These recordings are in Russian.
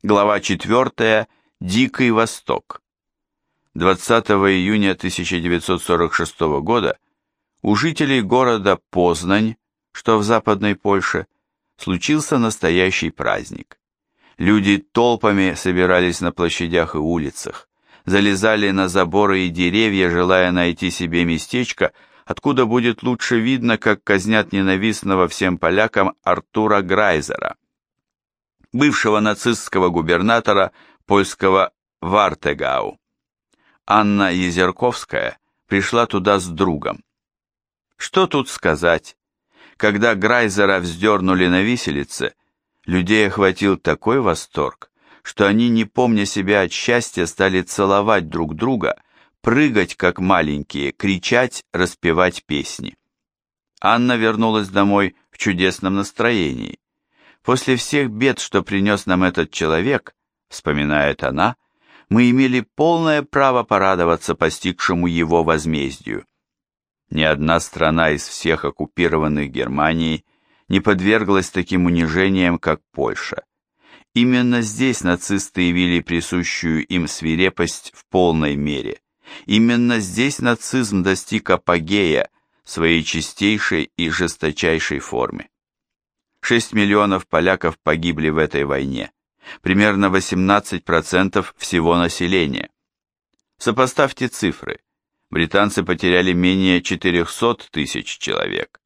Глава 4. Дикий Восток. 20 июня 1946 года у жителей города Познань, что в Западной Польше, случился настоящий праздник. Люди толпами собирались на площадях и улицах, залезали на заборы и деревья, желая найти себе местечко, откуда будет лучше видно, как казнят ненавистного всем полякам Артура Грайзера, бывшего нацистского губернатора польского Вартегау. Анна Езерковская пришла туда с другом. Что тут сказать? Когда Грайзера вздернули на виселице, людей охватил такой восторг, что они, не помня себя от счастья, стали целовать друг друга, прыгать как маленькие, кричать, распевать песни. Анна вернулась домой в чудесном настроении. После всех бед, что принес нам этот человек, вспоминает она, мы имели полное право порадоваться постигшему его возмездию. Ни одна страна из всех оккупированных Германией не подверглась таким унижениям, как Польша. Именно здесь нацисты явили присущую им свирепость в полной мере. Именно здесь нацизм достиг апогея в своей чистейшей и жесточайшей форме. 6 миллионов поляков погибли в этой войне, примерно 18% всего населения. Сопоставьте цифры. Британцы потеряли менее 400 тысяч человек.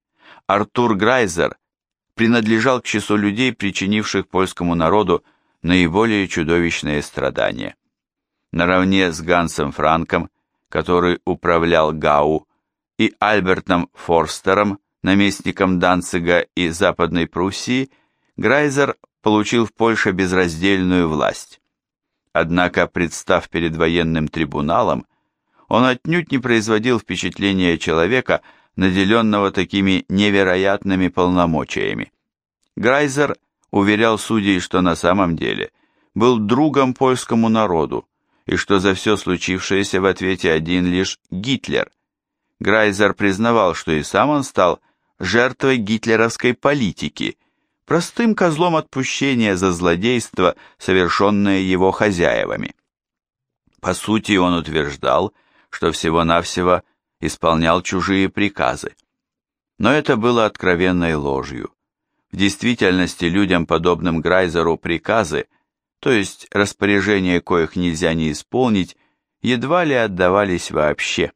Артур Грайзер принадлежал к числу людей, причинивших польскому народу наиболее чудовищные страдания. Наравне с Гансом Франком, который управлял Гау, и Альбертом Форстером, наместником Данцига и Западной Пруссии, Грайзер получил в Польше безраздельную власть. Однако, представ перед военным трибуналом, он отнюдь не производил впечатления человека, наделенного такими невероятными полномочиями. Грайзер уверял судей, что на самом деле был другом польскому народу, и что за все случившееся в ответе один лишь Гитлер. Грайзер признавал, что и сам он стал жертвой гитлеровской политики, простым козлом отпущения за злодейство, совершенное его хозяевами. По сути, он утверждал, что всего-навсего исполнял чужие приказы. Но это было откровенной ложью. В действительности людям, подобным Грайзеру, приказы, то есть распоряжения, коих нельзя не исполнить, едва ли отдавались вообще.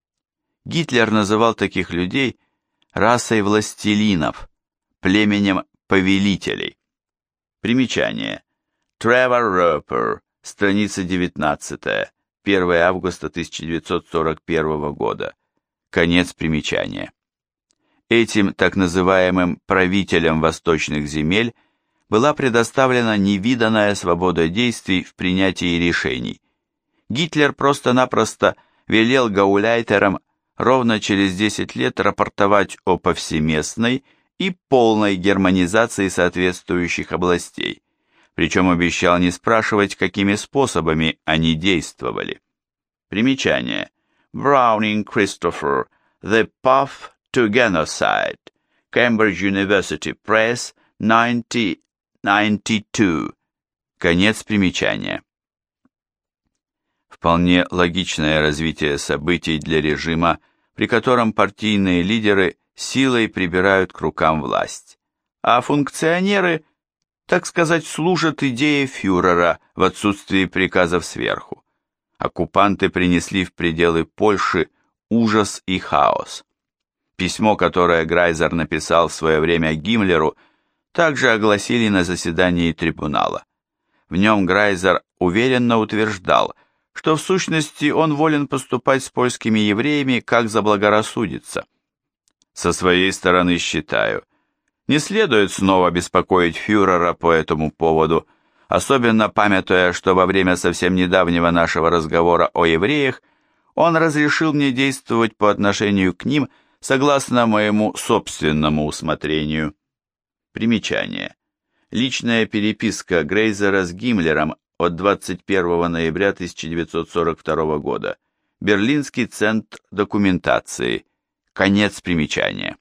Гитлер называл таких людей расой властелинов, племенем повелителей. Примечание. Тревор Ропер, страница 19, 1 августа 1941 года. Конец примечания. Этим так называемым правителям восточных земель была предоставлена невиданная свобода действий в принятии решений. Гитлер просто-напросто велел гауляйтерам ровно через 10 лет рапортовать о повсеместной и полной германизации соответствующих областей, причем обещал не спрашивать, какими способами они действовали. Примечание. Browning Christopher, The Path to Genocide, Cambridge University Press, 1992. Конец примечания. Вполне логичное развитие событий для режима, при котором партийные лидеры силой прибирают к рукам власть, а функционеры, так сказать, служат идее фюрера в отсутствии приказов сверху. Оккупанты принесли в пределы Польши ужас и хаос. Письмо, которое Грайзер написал в свое время Гиммлеру, также огласили на заседании трибунала. В нем Грайзер уверенно утверждал, что в сущности он волен поступать с польскими евреями, как заблагорассудится. Со своей стороны считаю, не следует снова беспокоить фюрера по этому поводу, особенно памятуя, что во время совсем недавнего нашего разговора о евреях он разрешил мне действовать по отношению к ним согласно моему собственному усмотрению. Примечание. Личная переписка Грайзера с Гиммлером от 21 ноября 1942 года. Берлинский центр документации. Конец примечания.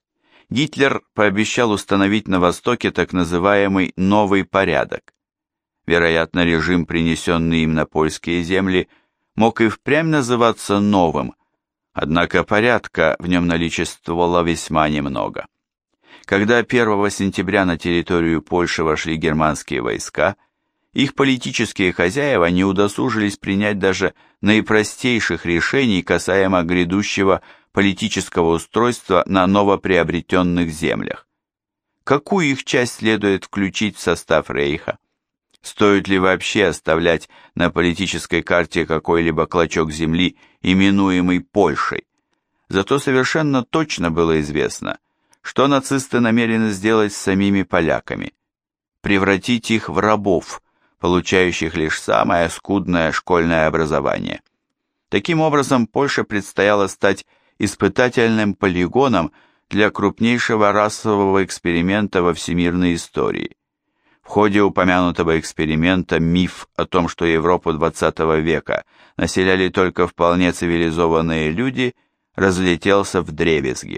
Гитлер пообещал установить на Востоке так называемый «новый порядок». вероятно, режим, принесенный им на польские земли, мог и впрямь называться новым, однако порядка в нем наличествовало весьма немного. Когда 1 сентября на территорию Польши вошли германские войска, их политические хозяева не удосужились принять даже наипростейших решений касаемо грядущего политического устройства на новоприобретенных землях. Какую их часть следует включить в состав рейха? Стоит ли вообще оставлять на политической карте какой-либо клочок земли, именуемый Польшей? Зато совершенно точно было известно, что нацисты намерены сделать с самими поляками. Превратить их в рабов, получающих лишь самое скудное школьное образование. Таким образом, Польше предстояло стать испытательным полигоном для крупнейшего расового эксперимента во всемирной истории. В ходе упомянутого эксперимента миф о том, что Европу XX века населяли только вполне цивилизованные люди, разлетелся вдребезги.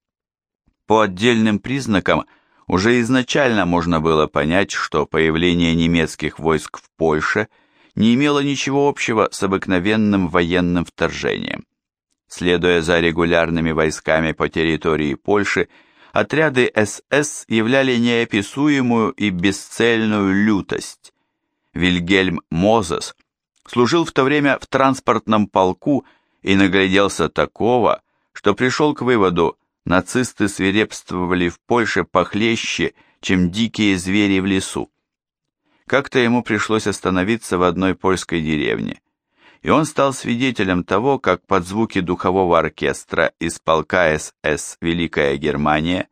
По отдельным признакам уже изначально можно было понять, что появление немецких войск в Польше не имело ничего общего с обыкновенным военным вторжением. Следуя за регулярными войсками по территории Польши, отряды СС являли неописуемую и бесцельную лютость. Вильгельм Мозес служил в то время в транспортном полку и нагляделся такого, что пришел к выводу: нацисты свирепствовали в Польше похлеще, чем дикие звери в лесу. Как-то ему пришлось остановиться в одной польской деревне, и он стал свидетелем того, как под звуки духового оркестра из полка СС «Великая Германия»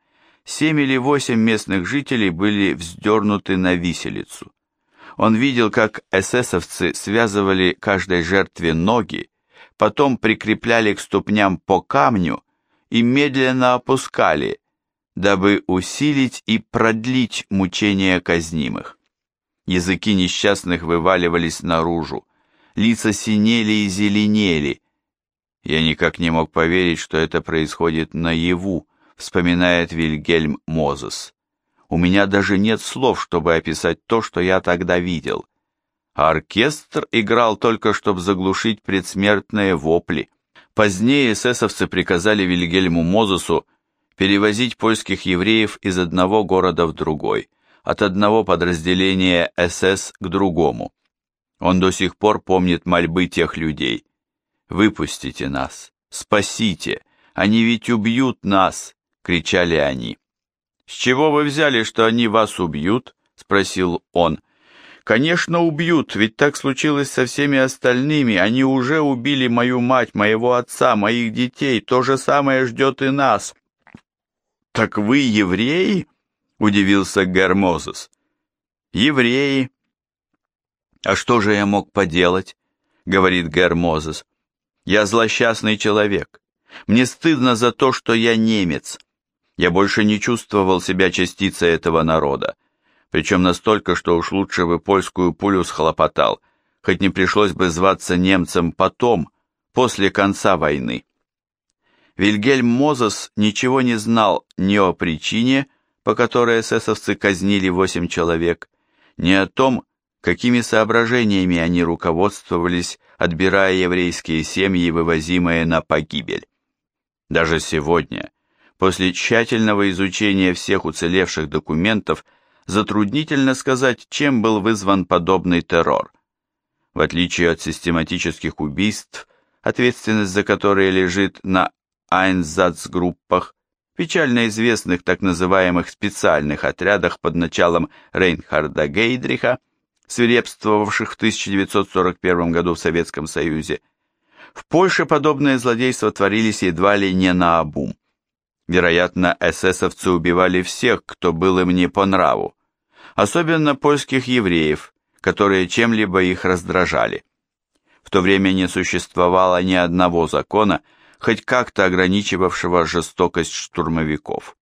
7 или 8 местных жителей были вздернуты на виселицу. Он видел, как эсэсовцы связывали каждой жертве ноги, потом прикрепляли к ступням по камню и медленно опускали, дабы усилить и продлить мучения казнимых. Языки несчастных вываливались наружу, лица синели и зеленели. Я никак не мог поверить, что это происходит наяву, вспоминает Вильгельм Мозес. У меня даже нет слов, чтобы описать то, что я тогда видел. А оркестр играл только, чтобы заглушить предсмертные вопли. Позднее эсэсовцы приказали Вильгельму Мозесу перевозить польских евреев из одного города в другой, от одного подразделения СС к другому. Он до сих пор помнит мольбы тех людей. «Выпустите нас! Спасите! Они ведь убьют нас!» — кричали они. «С чего вы взяли, что они вас убьют?» — спросил он. «Конечно, убьют, ведь так случилось со всеми остальными. Они уже убили мою мать, моего отца, моих детей. То же самое ждет и нас». «Так вы евреи?» — удивился Герр Мозес. «Евреи». «А что же я мог поделать?» — говорит Герр Мозес. «Я злосчастный человек. Мне стыдно за то, что я немец. Я больше не чувствовал себя частицей этого народа. Причем настолько, что уж лучше бы польскую пулю схлопотал, хоть не пришлось бы зваться немцем потом, после конца войны». Вильгельм Мозес ничего не знал ни о причине, по которой эсэсовцы казнили 8 человек, ни о том, какими соображениями они руководствовались, отбирая еврейские семьи, вывозимые на погибель. Даже сегодня, после тщательного изучения всех уцелевших документов, затруднительно сказать, чем был вызван подобный террор. В отличие от систематических убийств, ответственность за которые лежит на айнсацгруппах, печально известных так называемых специальных отрядах под началом Рейнхарда Гейдриха, свирепствовавших в 1941 году в Советском Союзе, в Польше подобные злодейства творились едва ли не наобум. Вероятно, эсэсовцы убивали всех, кто был им не по нраву, особенно польских евреев, которые чем-либо их раздражали. В то время не существовало ни одного закона, хоть как-то ограничивавшего жестокость штурмовиков.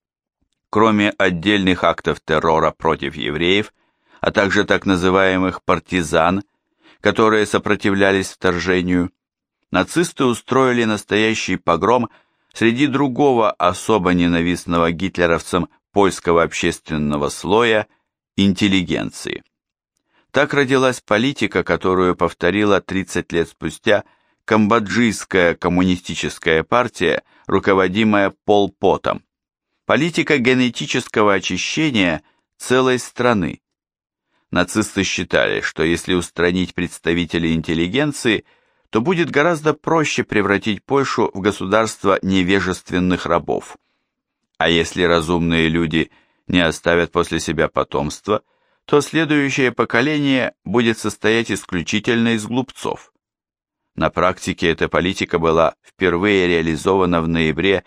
Кроме отдельных актов террора против евреев, а также так называемых партизан, которые сопротивлялись вторжению, нацисты устроили настоящий погром среди другого особо ненавистного гитлеровцам польского общественного слоя – интеллигенции. Так родилась политика, которую повторила 30 лет спустя Камбоджийская коммунистическая партия, руководимая Пол Потом. Политика генетического очищения целой страны. Нацисты считали, что если устранить представителей интеллигенции, то будет гораздо проще превратить Польшу в государство невежественных рабов. А если разумные люди не оставят после себя потомство, то следующее поколение будет состоять исключительно из глупцов. На практике эта политика была впервые реализована в ноябре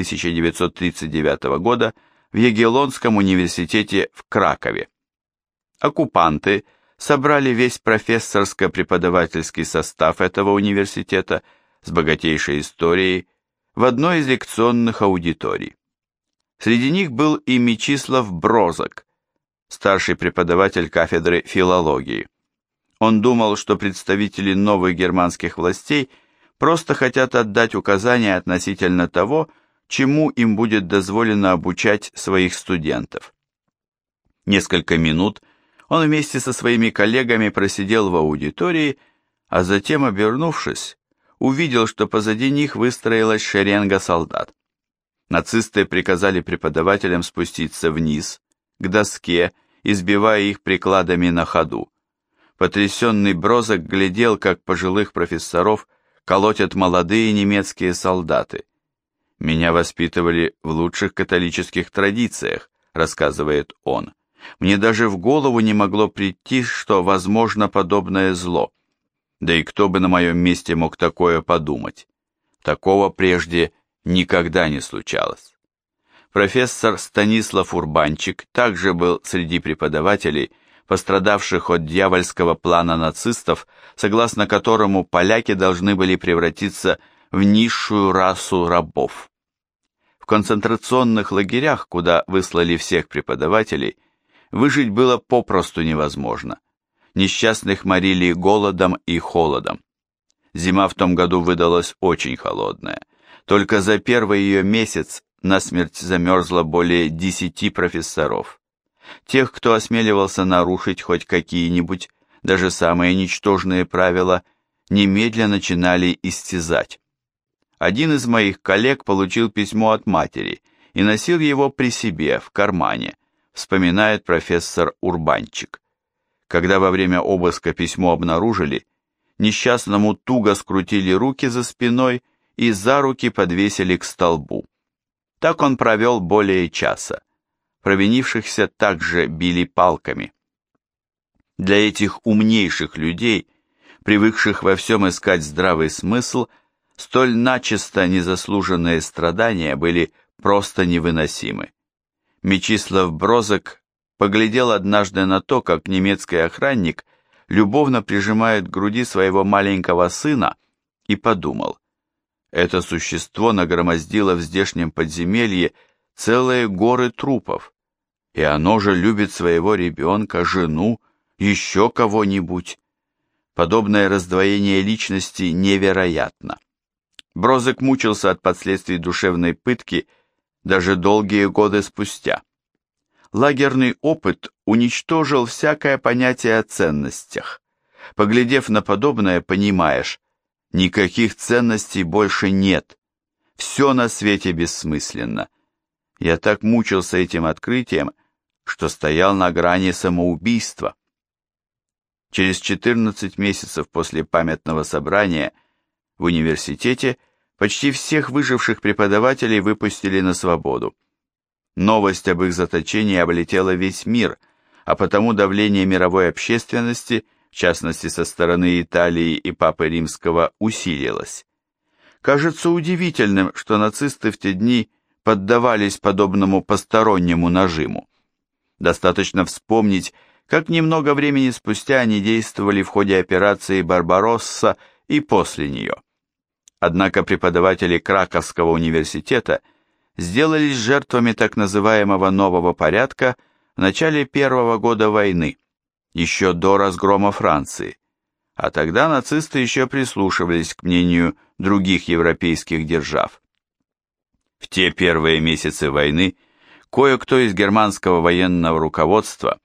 1939 года в Ягеллонском университете в Кракове. Оккупанты собрали весь профессорско-преподавательский состав этого университета с богатейшей историей в одной из лекционных аудиторий. Среди них был и Мечислав Брозок, старший преподаватель кафедры филологии. Он думал, что представители новых германских властей просто хотят отдать указания относительно того, чему им будет дозволено обучать своих студентов. Несколько минут он вместе со своими коллегами просидел в аудитории, а затем, обернувшись, увидел, что позади них выстроилась шеренга солдат. Нацисты приказали преподавателям спуститься вниз, к доске, избивая их прикладами на ходу. Потрясенный Брозок глядел, как пожилых профессоров колотят молодые немецкие солдаты. «Меня воспитывали в лучших католических традициях», — рассказывает он. «Мне даже в голову не могло прийти, что возможно подобное зло. Да и кто бы на моем месте мог такое подумать? Такого прежде никогда не случалось». Профессор Станислав Урбанчик также был среди преподавателей, пострадавших от дьявольского плана нацистов, согласно которому поляки должны были превратиться в низшую расу рабов. В концентрационных лагерях, куда выслали всех преподавателей, выжить было попросту невозможно. Несчастных морили голодом и холодом. Зима в том году выдалась очень холодная. Только за первый ее месяц насмерть замерзло более 10 профессоров. Тех, кто осмеливался нарушить хоть какие-нибудь, даже самые ничтожные правила, немедленно начинали истязать. Один из моих коллег получил письмо от матери и носил его при себе, в кармане, вспоминает профессор Урбанчик. Когда во время обыска письмо обнаружили, несчастному туго скрутили руки за спиной и за руки подвесили к столбу. Так он провел более часа. Провинившихся также били палками. Для этих умнейших людей, привыкших во всем искать здравый смысл, столь начисто незаслуженные страдания были просто невыносимы. Мечислав Брозок поглядел однажды на то, как немецкий охранник любовно прижимает к груди своего маленького сына, и подумал: это существо нагромоздило в здешнем подземелье целые горы трупов, и оно же любит своего ребенка, жену, еще кого-нибудь. Подобное раздвоение личности невероятно. Брозок мучился от последствий душевной пытки даже долгие годы спустя. Лагерный опыт уничтожил всякое понятие о ценностях. Поглядев на подобное, понимаешь, никаких ценностей больше нет. Все на свете бессмысленно. Я так мучился этим открытием, что стоял на грани самоубийства. Через 14 месяцев после памятного собрания в университете почти всех выживших преподавателей выпустили на свободу. Новость об их заточении облетела весь мир, а потому давление мировой общественности, в частности со стороны Италии и Папы Римского, усилилось. Кажется удивительным, что нацисты в те дни поддавались подобному постороннему нажиму. Достаточно вспомнить, как немного времени спустя они действовали в ходе операции «Барбаросса» и после нее. Однако преподаватели Краковского университета сделались жертвами так называемого нового порядка в начале первого года войны, еще до разгрома Франции, а тогда нацисты еще прислушивались к мнению других европейских держав. В те первые месяцы войны кое-кто из германского военного руководства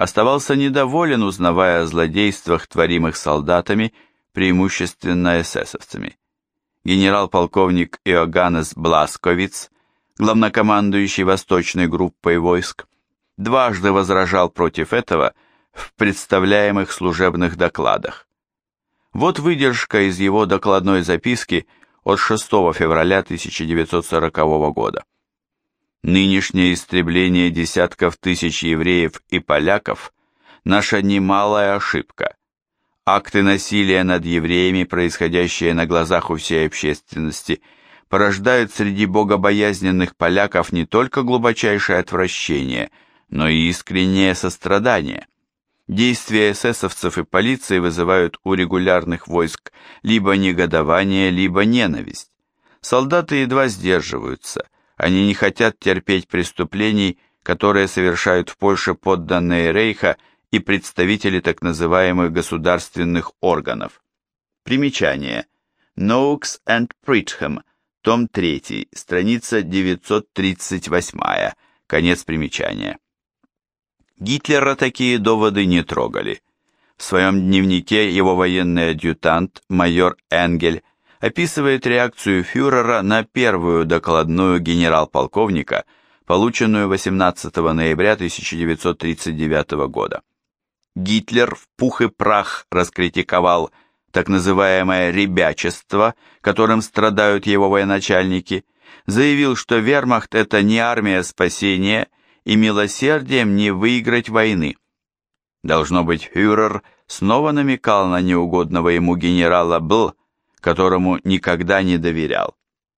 оставался недоволен, узнавая о злодействах, творимых солдатами, преимущественно эсэсовцами. Генерал-полковник Иоганнес Бласковиц, главнокомандующий Восточной группой войск, дважды возражал против этого в представляемых служебных докладах. Вот выдержка из его докладной записки от 6 февраля 1940 года. «Нынешнее истребление десятков тысяч евреев и поляков – наша немалая ошибка. Акты насилия над евреями, происходящие на глазах у всей общественности, порождают среди богобоязненных поляков не только глубочайшее отвращение, но и искреннее сострадание. Действия эсэсовцев и полиции вызывают у регулярных войск либо негодование, либо ненависть. Солдаты едва сдерживаются, они не хотят терпеть преступлений, которые совершают в Польше подданные Рейха и представители так называемых государственных органов. Примечание. Noakes and Pridham, том 3, страница 938, конец примечания. Гитлера такие доводы не трогали. В своем дневнике его военный адъютант, майор Энгель, описывает реакцию фюрера на первую докладную генерал-полковника, полученную 18 ноября 1939 года. Гитлер в пух и прах раскритиковал так называемое «ребячество», которым страдают его военачальники, заявил, что вермахт – это не армия спасения и милосердием не выиграть войны. Должно быть, фюрер снова намекал на неугодного ему генерала Бл, которому никогда не доверял.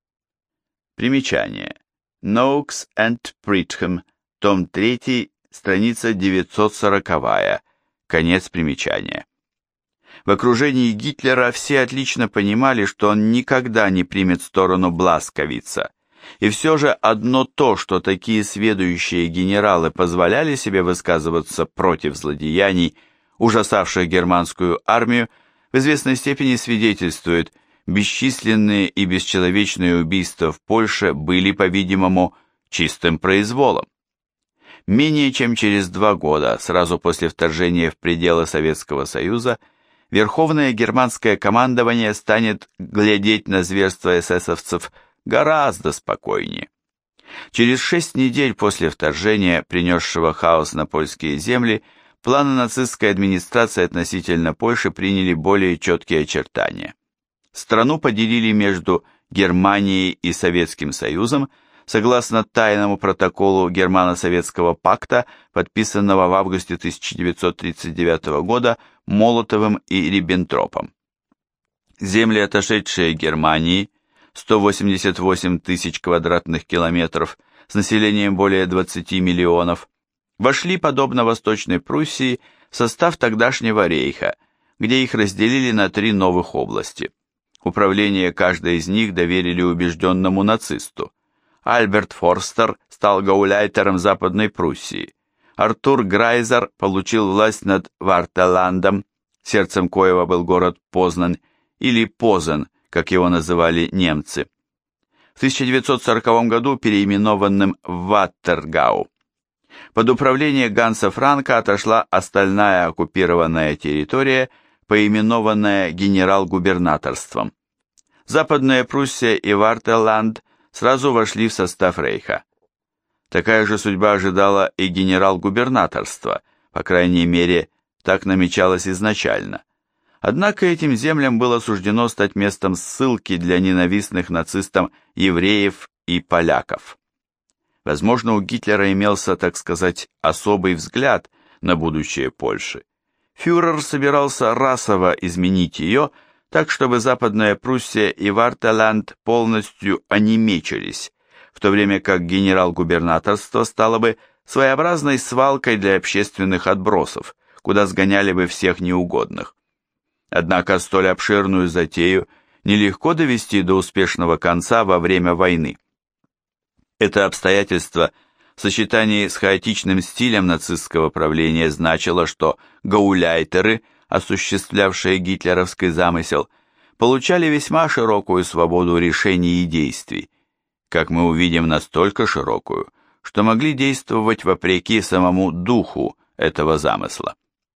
Примечание. Noakes and Pridham, том 3, страница 940, конец примечания. В окружении Гитлера все отлично понимали, что он никогда не примет сторону Бласковица, и все же одно то, что такие сведущие генералы позволяли себе высказываться против злодеяний, ужасавших германскую армию, в известной степени свидетельствует, бесчисленные и бесчеловечные убийства в Польше были, по-видимому, чистым произволом. Менее чем через 2 года, сразу после вторжения в пределы Советского Союза, Верховное германское командование станет глядеть на зверства эсэсовцев гораздо спокойнее. Через 6 недель после вторжения, принесшего хаос на польские земли, планы нацистской администрации относительно Польши приняли более четкие очертания. Страну поделили между Германией и Советским Союзом согласно тайному протоколу Германо-Советского пакта, подписанного в августе 1939 года Молотовым и Риббентропом. Земли, отошедшие Германии, 188 тысяч квадратных километров с населением более 20 миллионов, вошли, подобно Восточной Пруссии, в состав тогдашнего рейха, где их разделили на 3 новых области. Управление каждой из них доверили убежденному нацисту. Альберт Форстер стал гауляйтером Западной Пруссии. Артур Грайзер получил власть над Вартеландом, сердцем коего был город Познань, или Позан, как его называли немцы. В 1940 году переименованным в Ваттергау. Под управление Ганса Франка отошла остальная оккупированная территория, поименованная генерал-губернаторством. Западная Пруссия и Вартеланд сразу вошли в состав рейха. Такая же судьба ожидала и генерал-губернаторство, по крайней мере, так намечалось изначально. Однако этим землям было суждено стать местом ссылки для ненавистных нацистам евреев и поляков. Возможно, у Гитлера имелся, так сказать, особый взгляд на будущее Польши. Фюрер собирался расово изменить ее, так чтобы Западная Пруссия и Вартеланд полностью онемечились, в то время как генерал-губернаторство стало бы своеобразной свалкой для общественных отбросов, куда сгоняли бы всех неугодных. Однако столь обширную затею нелегко довести до успешного конца во время войны. Это обстоятельство в сочетании с хаотичным стилем нацистского правления значило, что гауляйтеры, осуществлявшие гитлеровский замысел, получали весьма широкую свободу решений и действий, как мы увидим, настолько широкую, что могли действовать вопреки самому духу этого замысла.